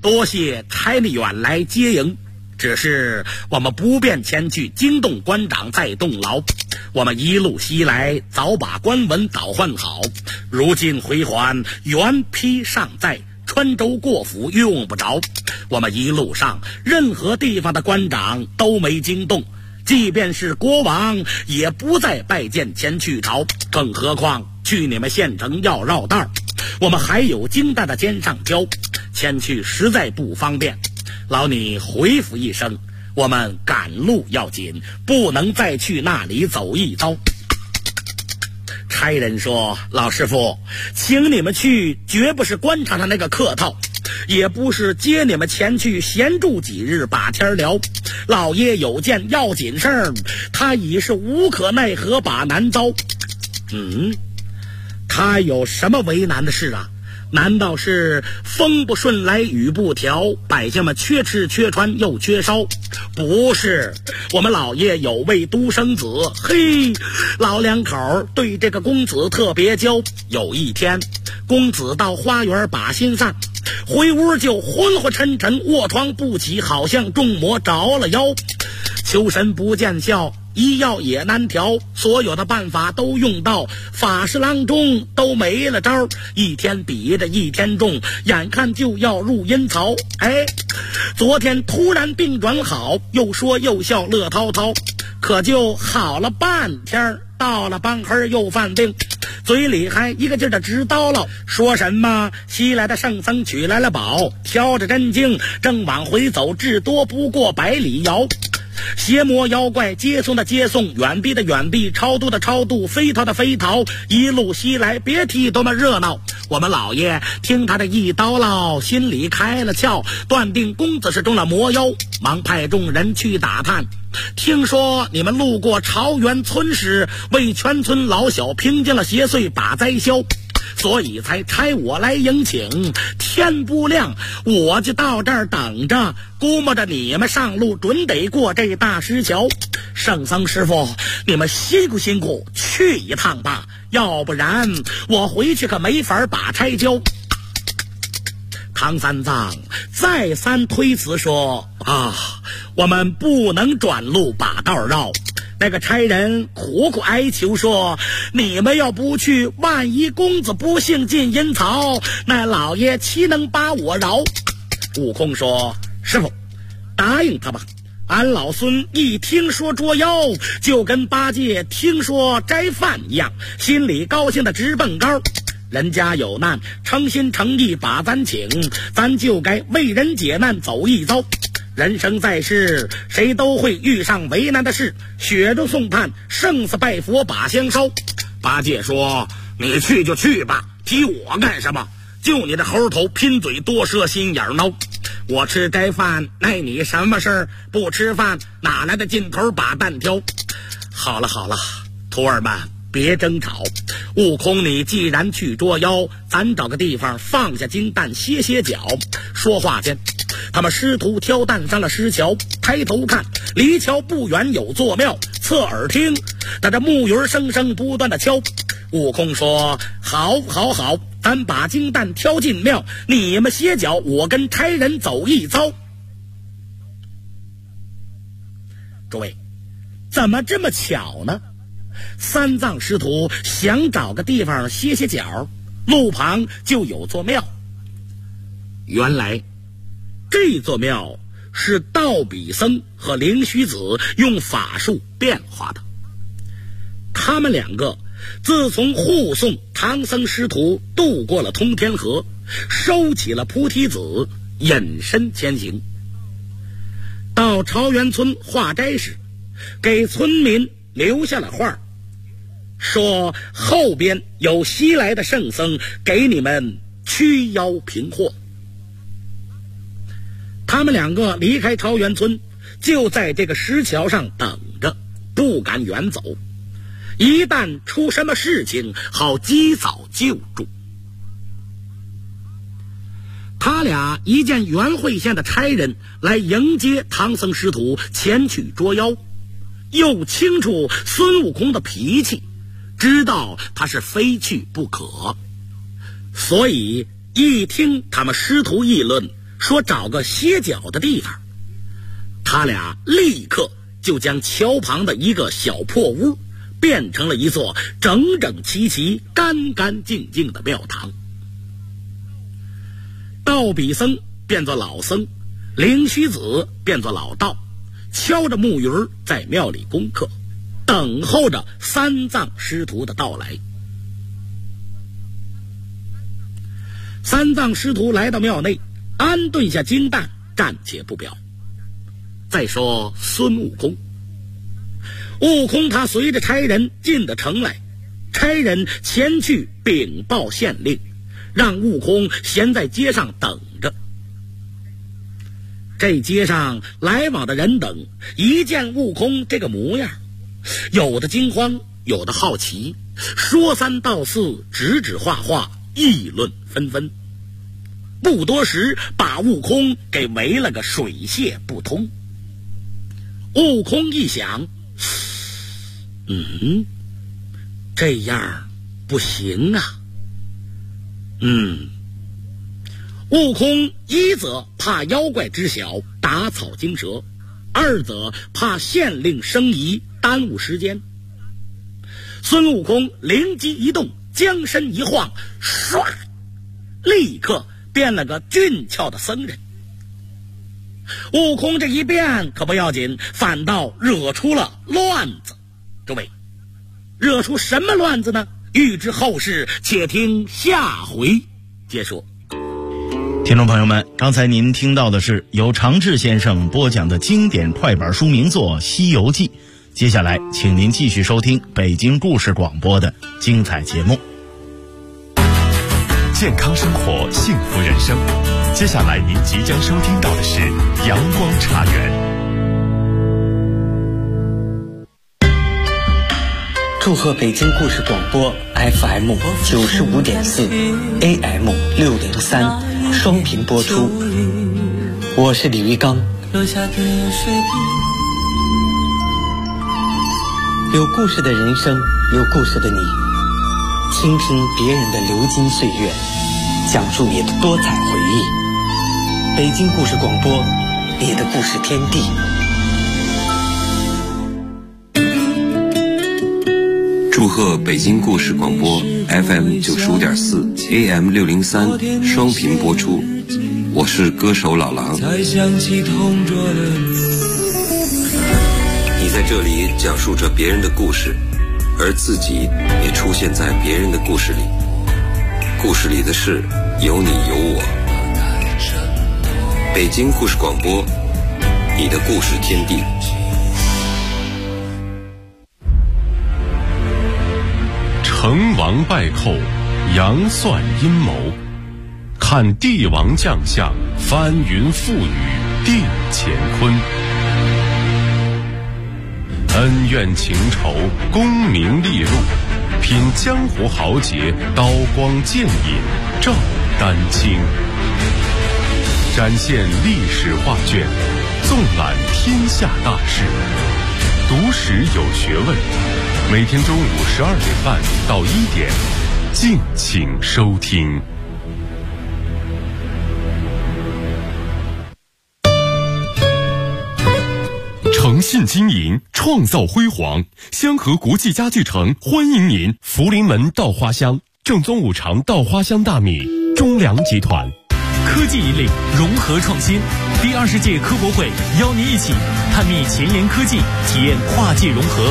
多谢差你远来接迎，只是我们不便前去惊动关长在洞牢，我们一路西来，早把官文倒换好，如今回还原批尚在，川州过府用不着。我们一路上任何地方的官长都没惊动，即便是国王也不再拜见前去朝，更何况去你们县城要绕道，我们还有京大的肩上交，前去实在不方便。劳你回复一声，我们赶路要紧，不能再去那里走一遭。差人说，老师傅，请你们去绝不是官场上那个客套，也不是接你们前去闲住几日把天聊，老爷有件要紧事儿，他已是无可奈何把难遭。他有什么为难的事啊？难道是风不顺来雨不调，百姓们缺吃缺穿又缺烧？不是，我们老爷有位独生子，嘿，老两口对这个公子特别娇。有一天，公子到花园把心散，回屋就昏昏沉沉，卧床不起，好像中魔着了妖。求神不见效，医药也难调，所有的办法都用到，法师郎中都没了招，一天比着一天重，眼看就要入阴曹。昨天突然病转好，又说又笑乐滔滔，可就好了半天，到了半黑又犯病，嘴里还一个劲儿的直叨唠，说什么西来的圣僧取来了宝，挑着真经正往回走，至多不过100里遥。邪魔妖怪接送的接送，远避的远避，超度的超度，飞逃的飞逃，一路西来，别提多么热闹。我们老爷听他的一叨唠，心里开了窍，断定公子是中了魔妖，忙派众人去打探。听说你们路过朝元村时，为全村老小平定了邪祟，把灾消，所以才差我来迎请。天不亮我就到这儿等着，估摸着你们上路准得过这大石桥。圣僧师傅，你们辛苦辛苦，去一趟吧，要不然我回去可没法把差交。唐三藏再三推辞说，我们不能转路把道绕。那个差人苦苦哀求说，你们要不去，万一公子不幸进阴曹，那老爷岂能把我饶？悟空说，师傅答应他吧，俺老孙一听说捉妖，就跟八戒听说斋饭一样，心里高兴的直蹦高。人家有难，诚心诚意把咱请，咱就该为人解难走一遭。人生在世，谁都会遇上为难的事，雪中送炭，生死拜佛把香烧。八戒说，你去就去吧，提我干什么？就你的猴头拼嘴多舌心眼孬，我吃斋饭赖你什么事儿？不吃饭哪来的劲头把蛋挑？好了好了，徒儿们别争吵，悟空你既然去捉妖，咱找个地方放下金蛋歇歇脚。说话间，他们师徒挑担上了石桥，抬头看，离桥不远有座庙，侧耳听，那这木鱼声声不断的敲。悟空说，好好好，咱把金蛋挑进庙，你们歇脚，我跟差人走一遭。诸位，怎么这么巧呢？三藏师徒想找个地方歇歇脚，路旁就有座庙。原来这座庙是道比僧和灵虚子用法术变化的。他们两个自从护送唐僧师徒渡过了通天河，收起了菩提子，隐身前行。到朝元村化斋时，给村民留下了话，说后边有西来的圣僧给你们驱妖平祸。他们两个离开朝元村，就在这个石桥上等着，不敢远走，一旦出什么事情，好及早救助。他俩一见元会县的差人来迎接唐僧师徒前去捉妖，又清楚孙悟空的脾气，知道他是非去不可，所以一听他们师徒议论， 说找个歇脚的地方。他俩立刻就将桥旁的一个小破屋变成了一座整整齐齐、干干净净的庙堂。道比僧变作老僧，灵虚子变作老道，敲着木鱼在庙里功课，等候着三藏师徒的到来。三藏师徒来到庙内，安顿下金蛋，暂且不表。再说孙悟空，悟空他随着差人进了城来，差人前去禀报县令，让悟空先在街上等着。这街上来往的人等一见悟空这个模样，有的惊慌，有的好奇，说三道四，指指画画，议论纷纷。不多时，把悟空给围了个水泄不通。悟空一想，这样不行啊。悟空一则怕妖怪知晓，打草惊蛇，二则怕县令生疑，耽误时间。孙悟空灵机一动，将身一晃，唰，立刻变了个俊俏的僧人。悟空这一变可不要紧，反倒惹出了乱子。诸位，惹出什么乱子呢？欲知后事，且听下回接说。 听众朋友们，刚才您听到的是由常志先生播讲的经典快板书名作《西游记》。接下来请您继续收听北京故事广播的精彩节目。 健康生活，幸福人生。接下来您即将收听到的是阳光茶园。 祝贺北京故事广播 FM 95.4 AM 603双频播出。我是李玉刚。有故事的人生，有故事的你，倾听别人的流金岁月，讲述你的多彩回忆。北京故事广播，你的故事天地。 祝贺北京故事广播 FM 95.4 AM 603双频播出。我是歌手老狼。你在这里讲述着别人的故事，而自己也出现在别人的故事里。故事里的事有你有我。北京故事广播，你的故事天地。 成王败寇，杨算阴谋，看帝王将相，翻云覆雨，定乾坤。恩怨情仇，功名利禄，品江湖豪杰，刀光剑影，照丹青。展现历史画卷，纵览天下大事，读史有学问。每天中午12点半到1点，敬请收听。诚信经营，创造辉煌。香河国际家具城欢迎您！福临门稻花香，正宗五常稻花香大米，中粮集团。 科技引领，融合创新。第20届科博会邀您一起探秘前沿科技，体验跨界融合。